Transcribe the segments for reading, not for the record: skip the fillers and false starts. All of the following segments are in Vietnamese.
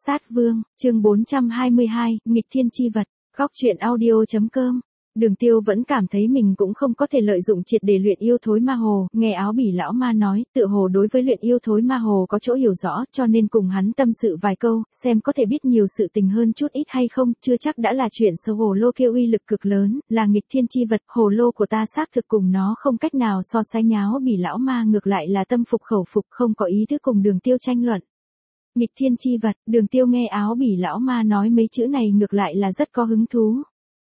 Sát Vương, chương 422, nghịch thiên chi vật, góc truyện audio.com. Đường Tiêu vẫn cảm thấy mình cũng không có thể lợi dụng triệt để luyện yêu thối ma hồ, nghe Áo Bỉ lão ma nói, tựa hồ đối với luyện yêu thối ma hồ có chỗ hiểu rõ, cho nên cùng hắn tâm sự vài câu, xem có thể biết nhiều sự tình hơn chút ít hay không, chưa chắc đã là chuyện xấu. Hồ lô kia uy lực cực lớn, là nghịch thiên chi vật, hồ lô của ta xác thực cùng nó không cách nào so sánh. Áo Bỉ lão ma ngược lại là tâm phục khẩu phục, không có ý thức cùng Đường Tiêu tranh luận. Nghịch thiên chi vật, Đường Tiêu nghe Áo Bỉ lão ma nói mấy chữ này ngược lại là rất có hứng thú.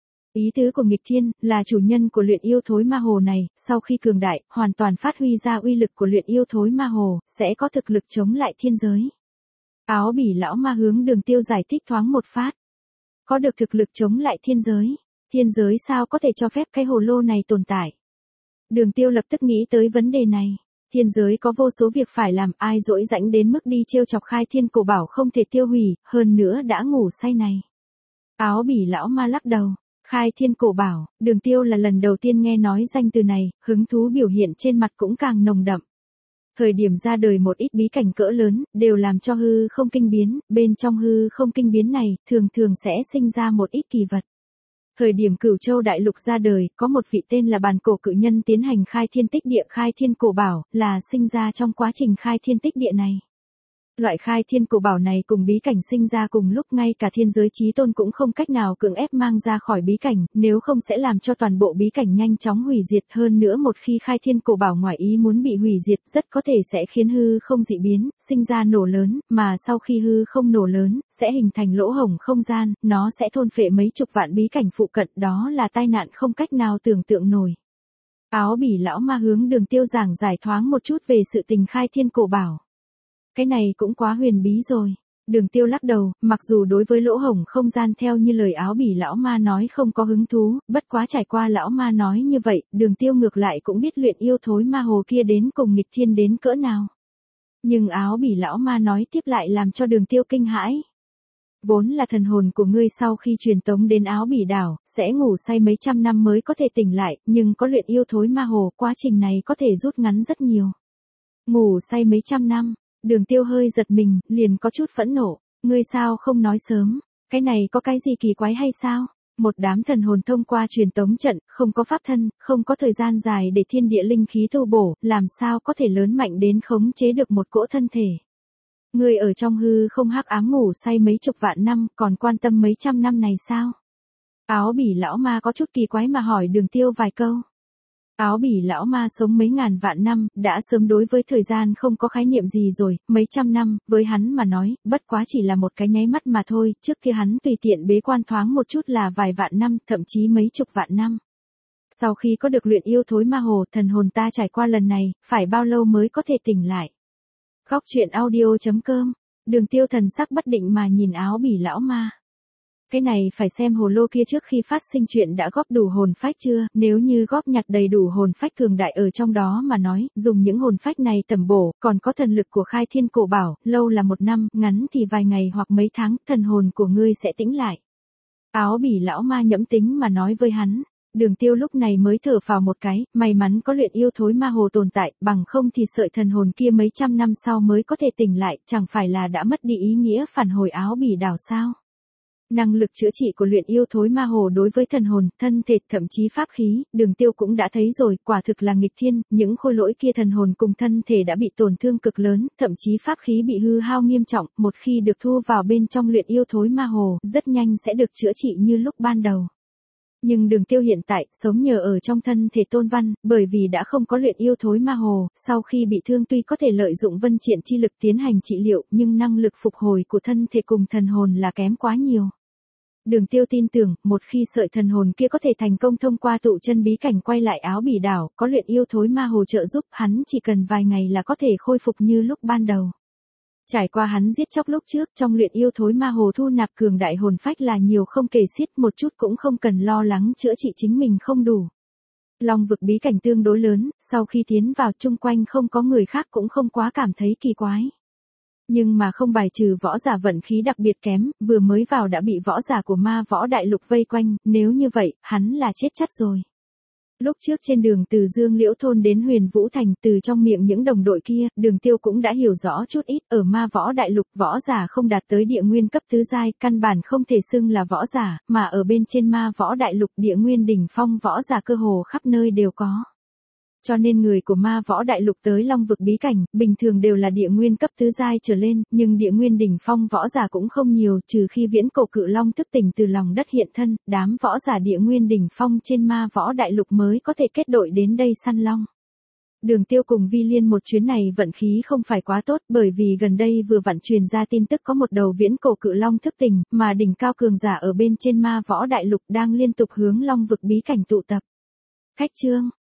Ý tứ của nghịch thiên, là chủ nhân của luyện yêu thối ma hồ này, sau khi cường đại, hoàn toàn phát huy ra uy lực của luyện yêu thối ma hồ, sẽ có thực lực chống lại thiên giới. Áo Bỉ lão ma hướng Đường Tiêu giải thích thoáng một phát. Có được thực lực chống lại thiên giới sao có thể cho phép cái hồ lô này tồn tại? Đường Tiêu lập tức nghĩ tới vấn đề này. Thiên giới có vô số việc phải làm, ai dỗi rãnh đến mức đi trêu chọc khai thiên cổ bảo không thể tiêu hủy, hơn nữa đã ngủ say này. Áo Bỉ lão ma lắc đầu. Khai thiên cổ bảo, Đường Tiêu là lần đầu tiên nghe nói danh từ này, hứng thú biểu hiện trên mặt cũng càng nồng đậm. Thời điểm ra đời một ít bí cảnh cỡ lớn, đều làm cho hư không kinh biến, bên trong hư không kinh biến này, thường thường sẽ sinh ra một ít kỳ vật. Thời điểm Cửu Châu đại lục ra đời, có một vị tên là Bàn Cổ cự nhân tiến hành khai thiên tích địa. Khai thiên cổ bảo, là sinh ra trong quá trình khai thiên tích địa này. Loại khai thiên cổ bảo này cùng bí cảnh sinh ra cùng lúc, ngay cả thiên giới chí tôn cũng không cách nào cưỡng ép mang ra khỏi bí cảnh, nếu không sẽ làm cho toàn bộ bí cảnh nhanh chóng hủy diệt. Hơn nữa một khi khai thiên cổ bảo ngoài ý muốn bị hủy diệt, rất có thể sẽ khiến hư không dị biến, sinh ra nổ lớn, mà sau khi hư không nổ lớn, sẽ hình thành lỗ hổng không gian, nó sẽ thôn phệ mấy chục vạn bí cảnh phụ cận, đó là tai nạn không cách nào tưởng tượng nổi. Áo Bỉ lão ma hướng Đường Tiêu giảng giải thoáng một chút về sự tình khai thiên cổ bảo. Cái này cũng quá huyền bí rồi. Đường Tiêu lắc đầu, mặc dù đối với lỗ hổng không gian theo như lời Áo Bỉ lão ma nói không có hứng thú, bất quá trải qua lão ma nói như vậy, Đường Tiêu ngược lại cũng biết luyện yêu thối ma hồ kia đến cùng nghịch thiên đến cỡ nào. Nhưng Áo Bỉ lão ma nói tiếp lại làm cho Đường Tiêu kinh hãi. Vốn là thần hồn của ngươi sau khi truyền tống đến Áo Bỉ đảo, sẽ ngủ say mấy trăm năm mới có thể tỉnh lại, nhưng có luyện yêu thối ma hồ, quá trình này có thể rút ngắn rất nhiều. Ngủ say mấy trăm năm. Đường Tiêu hơi giật mình, liền có chút phẫn nộ, ngươi sao không nói sớm, cái này có cái gì kỳ quái hay sao? Một đám thần hồn thông qua truyền tống trận, không có pháp thân, không có thời gian dài để thiên địa linh khí tu bổ, làm sao có thể lớn mạnh đến khống chế được một cỗ thân thể. Ngươi ở trong hư không hắc ám ngủ say mấy chục vạn năm, còn quan tâm mấy trăm năm này sao? Áo Bỉ lão ma có chút kỳ quái mà hỏi Đường Tiêu vài câu. Áo Bỉ lão ma sống mấy ngàn vạn năm, đã sớm đối với thời gian không có khái niệm gì rồi, mấy trăm năm, với hắn mà nói, bất quá chỉ là một cái nháy mắt mà thôi, trước kia hắn tùy tiện bế quan thoáng một chút là vài vạn năm, thậm chí mấy chục vạn năm. Sau khi có được luyện yêu thối ma hồ, thần hồn ta trải qua lần này, phải bao lâu mới có thể tỉnh lại? Góc truyện audio.com, Đường Tiêu thần sắc bất định mà nhìn Áo Bỉ lão ma. Cái này phải xem hồ lô kia trước khi phát sinh chuyện đã góp đủ hồn phách chưa, nếu như góp nhặt đầy đủ hồn phách cường đại ở trong đó mà nói, dùng những hồn phách này tẩm bổ, còn có thần lực của khai thiên cổ bảo, lâu là 1 năm, ngắn thì vài ngày hoặc mấy tháng, thần hồn của ngươi sẽ tĩnh lại. Áo Bỉ lão ma nhẫm tính mà nói với hắn. Đường Tiêu lúc này mới thở phào một cái, may mắn có luyện yêu thối ma hồ tồn tại, bằng không thì sợi thần hồn kia mấy trăm năm sau mới có thể tỉnh lại, chẳng phải là đã mất đi ý nghĩa phản hồi Áo Bỉ đảo sao? Năng lực chữa trị của luyện yêu thối ma hồ đối với thần hồn, thân thể, thậm chí pháp khí, Đường Tiêu cũng đã thấy rồi, quả thực là nghịch thiên, những khôi lỗi kia thần hồn cùng thân thể đã bị tổn thương cực lớn, thậm chí pháp khí bị hư hao nghiêm trọng, một khi được thu vào bên trong luyện yêu thối ma hồ, rất nhanh sẽ được chữa trị như lúc ban đầu. Nhưng Đường Tiêu hiện tại, sống nhờ ở trong thân thể tôn văn, bởi vì đã không có luyện yêu thối ma hồ, sau khi bị thương tuy có thể lợi dụng vân triện chi lực tiến hành trị liệu, nhưng năng lực phục hồi của thân thể cùng thần hồn là kém quá nhiều. Đường Tiêu tin tưởng, một khi sợi thần hồn kia có thể thành công thông qua tụ chân bí cảnh quay lại Áo Bỉ đảo, có luyện yêu thối ma hồ trợ giúp, hắn chỉ cần vài ngày là có thể khôi phục như lúc ban đầu. Trải qua hắn giết chóc lúc trước, trong luyện yêu thối ma hồ thu nạp cường đại hồn phách là nhiều không kể xiết, một chút cũng không cần lo lắng chữa trị chính mình không đủ. Long vực bí cảnh tương đối lớn, sau khi tiến vào chung quanh không có người khác cũng không quá cảm thấy kỳ quái. Nhưng mà không bài trừ võ giả vận khí đặc biệt kém, vừa mới vào đã bị võ giả của ma võ đại lục vây quanh, nếu như vậy, hắn là chết chắc rồi. Lúc trước trên đường từ Dương Liễu Thôn đến Huyền Vũ Thành, từ trong miệng những đồng đội kia, Đường Tiêu cũng đã hiểu rõ chút ít, ở ma võ đại lục võ giả không đạt tới địa nguyên cấp tứ giai, căn bản không thể xưng là võ giả, mà ở bên trên ma võ đại lục địa nguyên đỉnh phong võ giả cơ hồ khắp nơi đều có. Cho nên người của ma võ đại lục tới Long vực bí cảnh, bình thường đều là địa nguyên cấp tứ giai trở lên, nhưng địa nguyên đỉnh phong võ giả cũng không nhiều, trừ khi viễn cổ cự long thức tỉnh từ lòng đất hiện thân, đám võ giả địa nguyên đỉnh phong trên ma võ đại lục mới có thể kết đội đến đây săn long. Đường Tiêu cùng Vi Liên một chuyến này vận khí không phải quá tốt, bởi vì gần đây vừa vặn truyền ra tin tức có một đầu viễn cổ cự long thức tỉnh, mà đỉnh cao cường giả ở bên trên ma võ đại lục đang liên tục hướng Long vực bí cảnh tụ tập. Khách trương,